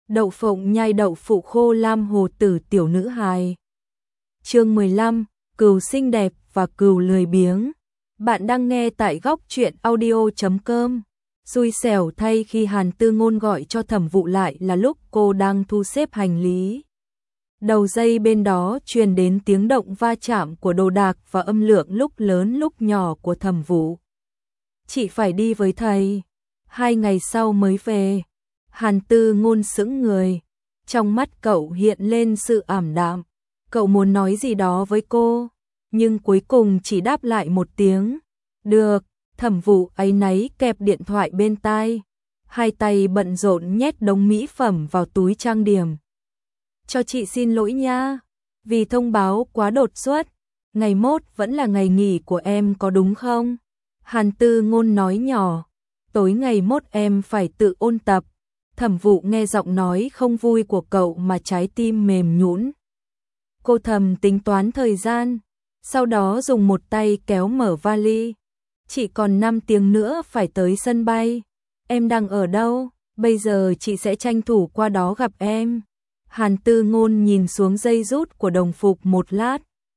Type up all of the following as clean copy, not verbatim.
Đậu phộng nhai đậu phụ khô lam hồ tử tiểu nữ hài. Chương 15, cừu xinh đẹp và cừu lười biếng. Bạn đang nghe tại góc truyện audio.com. Xui xẻo thay khi Hàn Tư Ngôn gọi cho Thẩm Vụ lại là lúc cô đang thu xếp hành lý. Đầu dây bên đó truyền đến tiếng động va chạm của đồ đạc và âm lượng lúc lớn lúc nhỏ của Thẩm Vụ. Chị phải đi với thầy, 2 ngày sau mới về. Hàn Tư Ngôn sững người, trong mắt cậu hiện lên sự ảm đạm. Cậu muốn nói gì đó với cô, nhưng cuối cùng chỉ đáp lại một tiếng. Được. Thẩm Vụ áy náy kẹp điện thoại bên tai, hai tay bận rộn nhét đống mỹ phẩm vào túi trang điểm. Cho chị xin lỗi nha, vì thông báo quá đột xuất, ngày mốt vẫn là ngày nghỉ của em có đúng không? Hàn Tư Ngôn nói nhỏ, tối ngày mốt em phải tự ôn tập. Thẩm Vụ nghe giọng nói không vui của cậu mà trái tim mềm nhũn. Cô thầm tính toán thời gian, sau đó dùng một tay kéo mở vali. Chỉ còn 5 tiếng nữa phải tới sân bay. Em đang ở đâu? Bây giờ chị sẽ tranh thủ qua đó gặp em. Hàn Tư Ngôn nhìn xuống dây rút của đồng phục một lát,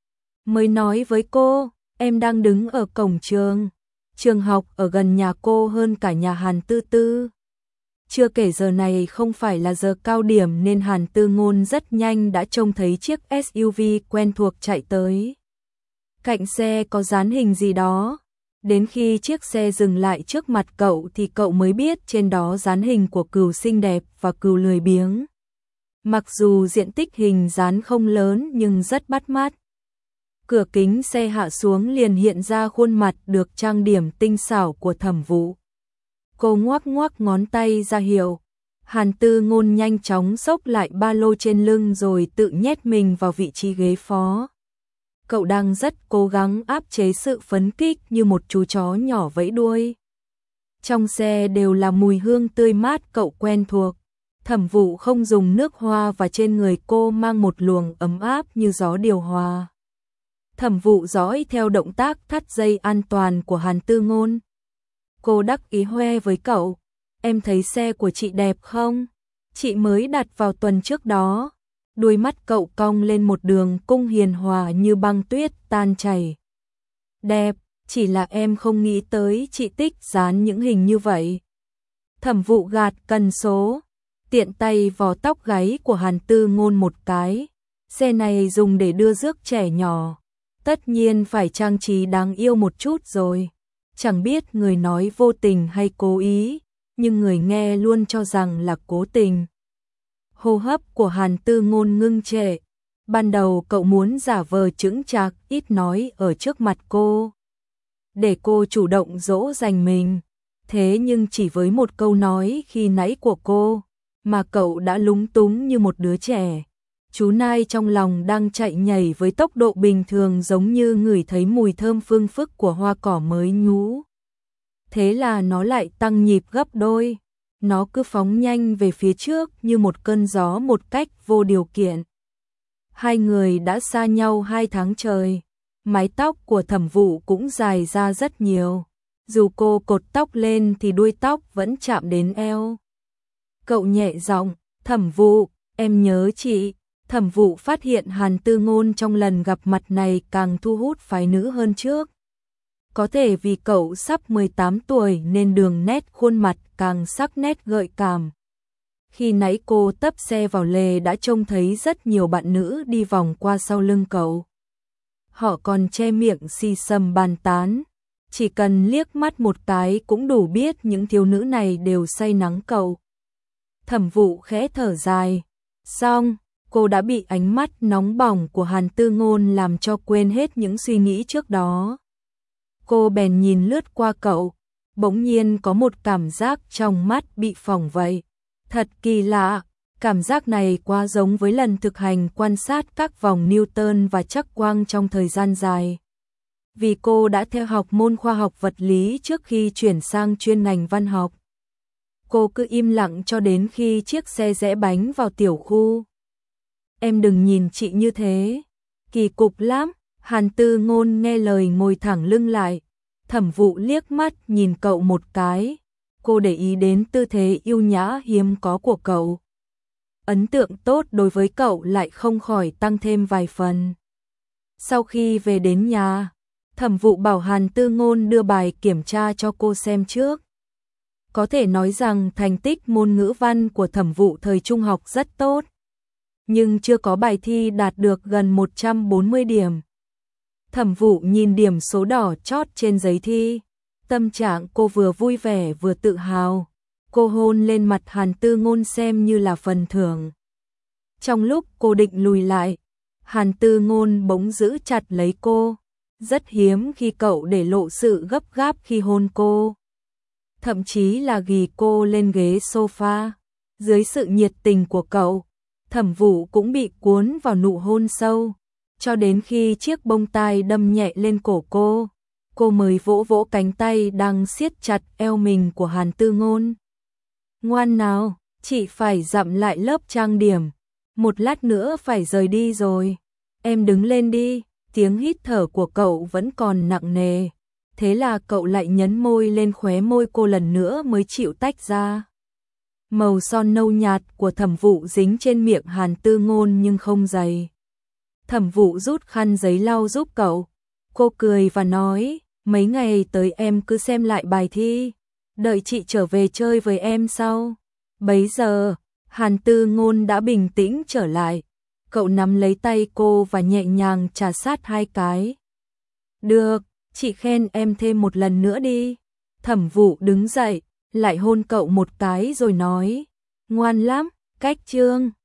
mới nói với cô, em đang đứng ở cổng trường. Trường học ở gần nhà cô hơn cả nhà Hàn Tư Tư. Chưa kể giờ này không phải là giờ cao điểm nên Hàn Tư Ngôn rất nhanh đã trông thấy chiếc SUV quen thuộc chạy tới. Cạnh xe có dán hình gì đó. Đến khi chiếc xe dừng lại trước mặt cậu thì cậu mới biết trên đó dán hình của cừu xinh đẹp và cừu lười biếng. Mặc dù diện tích hình dán không lớn nhưng rất bắt mắt. Cửa kính xe hạ xuống liền hiện ra khuôn mặt được trang điểm tinh xảo của Thẩm Vụ. Cô ngoắc ngoắc ngón tay ra hiệu. Hàn Tư Ngôn nhanh chóng xốc lại ba lô trên lưng rồi tự nhét mình vào vị trí ghế phó. Cậu đang rất cố gắng áp chế sự phấn khích như một chú chó nhỏ vẫy đuôi. Trong xe đều là mùi hương tươi mát cậu quen thuộc. Thẩm Vụ không dùng nước hoa và trên người cô mang một luồng ấm áp như gió điều hòa. Thẩm Vụ dõi theo động tác thắt dây an toàn của Hàn Tư Ngôn. Cô đắc ý khoe với cậu, em thấy xe của chị đẹp không? Chị mới đặt vào tuần trước đó. Đuôi mắt cậu cong lên một đường cung hiền hòa như băng tuyết tan chảy. Đẹp, chỉ là em không nghĩ tới chị thích dán những hình như vậy. Thẩm Vụ gạt cần số, tiện tay vò tóc gáy của Hàn Tư Ngôn một cái. Xe này dùng để đưa rước trẻ nhỏ, tất nhiên phải trang trí đáng yêu một chút rồi. Chẳng biết người nói vô tình hay cố ý, nhưng người nghe luôn cho rằng là cố tình. Hô hấp của Hàn Tư Ngôn ngưng trệ. Ban đầu cậu muốn giả vờ chững chạc ít nói ở trước mặt cô, để cô chủ động dỗ dành mình. Thế nhưng chỉ với một câu nói khi nãy của cô, mà cậu đã lúng túng như một đứa trẻ. Chú nai trong lòng đang chạy nhảy với tốc độ bình thường giống như ngửi thấy mùi thơm phương phức của hoa cỏ mới nhú. Thế là nó lại tăng nhịp gấp đôi. Nó cứ phóng nhanh về phía trước như một cơn gió một cách vô điều kiện. Hai người đã xa nhau 2 tháng trời. Mái tóc của Thẩm Vụ cũng dài ra rất nhiều. Dù cô cột tóc lên thì đuôi tóc vẫn chạm đến eo. Cậu nhẹ giọng, Thẩm Vụ, em nhớ chị. Thẩm Vụ phát hiện Hàn Tư Ngôn trong lần gặp mặt này càng thu hút phái nữ hơn trước. Có thể vì cậu sắp 18 tuổi nên đường nét khuôn mặt càng sắc nét gợi cảm. Khi nãy cô tấp xe vào lề đã trông thấy rất nhiều bạn nữ đi vòng qua sau lưng cậu. Họ còn che miệng xì xầm bàn tán. Chỉ cần liếc mắt một cái cũng đủ biết những thiếu nữ này đều say nắng cậu. Thẩm Vụ khẽ thở dài. Xong, cô đã bị ánh mắt nóng bỏng của Hàn Tư Ngôn làm cho quên hết những suy nghĩ trước đó. Cô bèn nhìn lướt qua cậu, bỗng nhiên có một cảm giác trong mắt bị phỏng vậy. Thật kỳ lạ, cảm giác này quá giống với lần thực hành quan sát các vòng Newton và trắc quang trong thời gian dài. Vì cô đã theo học môn khoa học vật lý trước khi chuyển sang chuyên ngành văn học. Cô cứ im lặng cho đến khi chiếc xe rẽ bánh vào tiểu khu. Em đừng nhìn chị như thế, kỳ cục lắm. Hàn Tư Ngôn nghe lời ngồi thẳng lưng lại. Thẩm Vụ liếc mắt nhìn cậu một cái. Cô để ý đến tư thế yêu nhã hiếm có của cậu. ấn tượng tốt đối với cậu lại không khỏi tăng thêm vài phần. Sau khi về đến nhà, Thẩm Vụ bảo Hàn Tư Ngôn đưa bài kiểm tra cho cô xem trước. Có thể nói rằng thành tích môn ngữ văn của Thẩm Vụ thời trung học rất tốt, nhưng chưa có bài thi đạt được gần 140 điểm. Thẩm Vụ nhìn điểm số đỏ chót trên giấy thi, tâm trạng cô vừa vui vẻ vừa tự hào. Cô hôn lên mặt Hàn Tư Ngôn xem như là phần thưởng. Trong lúc cô định lùi lại, Hàn Tư Ngôn bỗng giữ chặt lấy cô. Rất hiếm khi cậu để lộ sự gấp gáp khi hôn cô. Thậm chí là ghì cô lên ghế sofa. Dưới sự nhiệt tình của cậu, Thẩm Vụ cũng bị cuốn vào nụ hôn sâu. Cho đến khi chiếc bông tai đâm nhẹ lên cổ cô mới vỗ vỗ cánh tay đang siết chặt eo mình của Hàn Tư Ngôn. Ngoan nào, chị phải dặm lại lớp trang điểm. Một lát nữa phải rời đi rồi. Em đứng lên đi. Tiếng hít thở của cậu vẫn còn nặng nề. Thế là cậu lại nhấn môi lên khóe môi cô lần nữa mới chịu tách ra. Màu son nâu nhạt của Thẩm Vụ dính trên miệng Hàn Tư Ngôn nhưng không dày. Thẩm Vụ rút khăn giấy lau giúp cậu. Cô cười và nói, mấy ngày tới em cứ xem lại bài thi. Đợi chị trở về chơi với em sau. Bấy giờ, Hàn Tư Ngôn đã bình tĩnh trở lại. Cậu nắm lấy tay cô và nhẹ nhàng chà sát 2 cái. Được, chị khen em thêm một lần nữa đi. Thẩm Vụ đứng dậy, lại hôn cậu một cái rồi nói, ngoan lắm, cách chương.